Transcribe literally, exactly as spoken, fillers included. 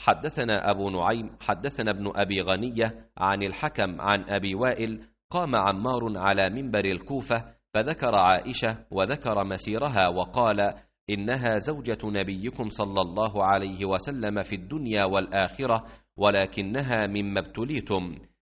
حدثنا أبو نعيم حدثنا ابن أبي غنية عن الحكم عن أبي وائل قام عمار على منبر الكوفة فذكر عائشة وذكر مسيرها وقال: إنها زوجة نبيكم صلى الله عليه وسلم في الدنيا والآخرة، ولكنها مما ابتليتم.